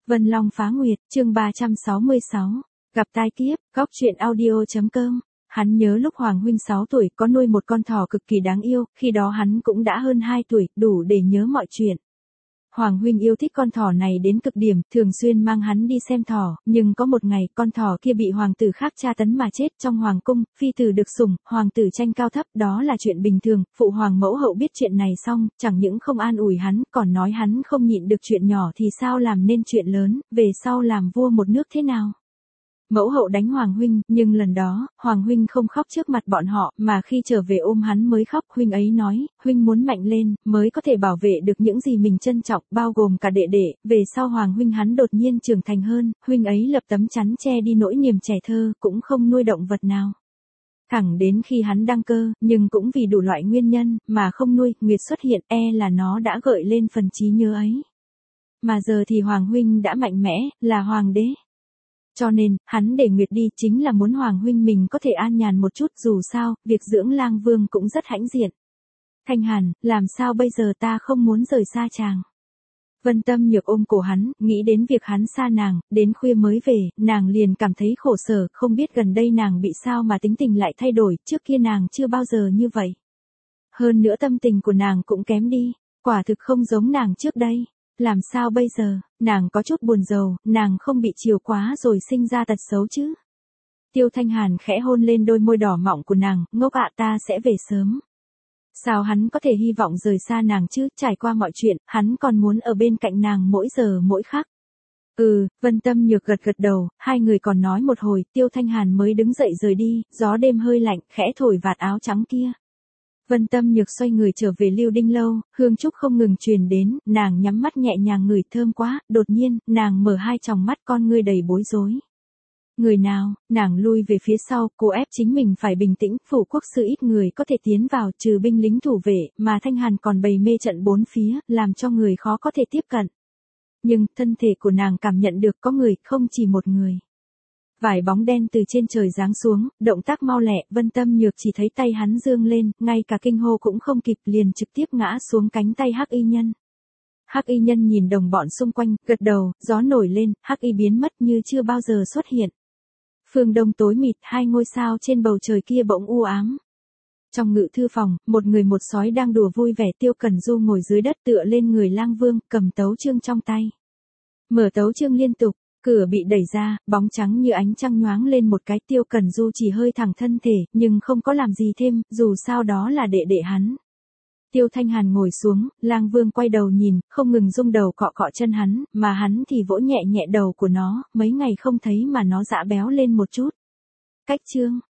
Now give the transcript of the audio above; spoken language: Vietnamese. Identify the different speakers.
Speaker 1: Vân Long Phá Nguyệt, chương 366. Gặp tai kiếp, góc truyện audio.com. Hắn nhớ lúc Hoàng huynh 6 tuổi có nuôi một con thỏ cực kỳ đáng yêu, khi đó hắn cũng đã hơn 2 tuổi, đủ để nhớ mọi chuyện. Hoàng huynh yêu thích con thỏ này đến cực điểm, thường xuyên mang hắn đi xem thỏ, nhưng có một ngày con thỏ kia bị hoàng tử khác tra tấn mà chết trong hoàng cung, phi tử được sủng, hoàng tử tranh cao thấp, đó là chuyện bình thường. Phụ hoàng mẫu hậu biết chuyện này xong, chẳng những không an ủi hắn, còn nói hắn không nhịn được chuyện nhỏ thì sao làm nên chuyện lớn, về sau làm vua một nước thế nào. Mẫu hậu đánh Hoàng huynh, nhưng lần đó, Hoàng huynh không khóc trước mặt bọn họ, mà khi trở về ôm hắn mới khóc. Huynh ấy nói, huynh muốn mạnh lên, mới có thể bảo vệ được những gì mình trân trọng, bao gồm cả đệ đệ. Về sau Hoàng huynh hắn đột nhiên trưởng thành hơn, huynh ấy lập tấm chắn che đi nỗi niềm trẻ thơ, cũng không nuôi động vật nào. Thẳng đến khi hắn đăng cơ, nhưng cũng vì đủ loại nguyên nhân, mà không nuôi, Nguyệt xuất hiện, là nó đã gợi lên phần trí nhớ ấy. Mà giờ thì Hoàng huynh đã mạnh mẽ, là Hoàng đế. Cho nên, hắn để Nguyệt đi chính là muốn Hoàng huynh mình có thể an nhàn một chút, dù sao, việc dưỡng lang vương cũng rất hãnh diện. Thanh Hàn, làm sao bây giờ, ta không muốn rời xa chàng. Vân Tâm Nhược ôm cổ hắn, nghĩ đến việc hắn xa nàng, đến khuya mới về, nàng liền cảm thấy khổ sở, không biết gần đây nàng bị sao mà tính tình lại thay đổi, trước kia nàng chưa bao giờ như vậy. Hơn nữa tâm tình của nàng cũng kém đi, quả thực không giống nàng trước đây. Làm sao bây giờ, nàng có chút buồn rầu, nàng không bị chiều quá rồi sinh ra tật xấu chứ. Tiêu Thanh Hàn khẽ hôn lên đôi môi đỏ mọng của nàng, ngốc ạ, ta sẽ về sớm. Sao hắn có thể hy vọng rời xa nàng chứ, trải qua mọi chuyện, hắn còn muốn ở bên cạnh nàng mỗi giờ mỗi khắc. Vân Tâm Nhược gật gật đầu, hai người còn nói một hồi, Tiêu Thanh Hàn mới đứng dậy rời đi, gió đêm hơi lạnh, khẽ thổi vạt áo trắng kia. Vân Tâm Nhược xoay người trở về Lưu Đinh lâu, hương trúc không ngừng truyền đến, nàng nhắm mắt nhẹ nhàng ngửi thơm quá, đột nhiên, nàng mở hai tròng mắt, con ngươi đầy bối rối. Người nào, nàng lui về phía sau, cô ép chính mình phải bình tĩnh, phủ quốc sư ít người có thể tiến vào, trừ binh lính thủ vệ, mà Thanh Hàn còn bày mê trận bốn phía, làm cho người khó có thể tiếp cận. Nhưng, thân thể của nàng cảm nhận được có người, không chỉ một người. Vài bóng đen từ trên trời giáng xuống, động tác mau lẹ, Vân Tâm Nhược chỉ thấy tay hắn dương lên, ngay cả kinh hô cũng không kịp, liền trực tiếp ngã xuống cánh tay Hắc Y Nhân. Hắc Y Nhân nhìn đồng bọn xung quanh, gật đầu, gió nổi lên, Hắc Y biến mất như chưa bao giờ xuất hiện. Phương Đông tối mịt, hai ngôi sao trên bầu trời kia bỗng u ám. Trong ngự thư phòng, một người một sói đang đùa vui vẻ, Tiêu Cẩn Du ngồi dưới đất tựa lên người lang vương, cầm tấu chương trong tay. Mở tấu chương liên tục. Cửa bị đẩy ra, bóng trắng như ánh trăng nhoáng lên một cái, Tiêu Cẩn Du chỉ hơi thẳng thân thể, nhưng không có làm gì thêm, dù sao đó là đệ đệ hắn. Tiêu Thanh Hàn ngồi xuống, lang vương quay đầu nhìn, không ngừng rung đầu cọ cọ chân hắn, mà hắn thì vỗ nhẹ nhẹ đầu của nó, mấy ngày không thấy mà nó dã béo lên một chút. Cách chương,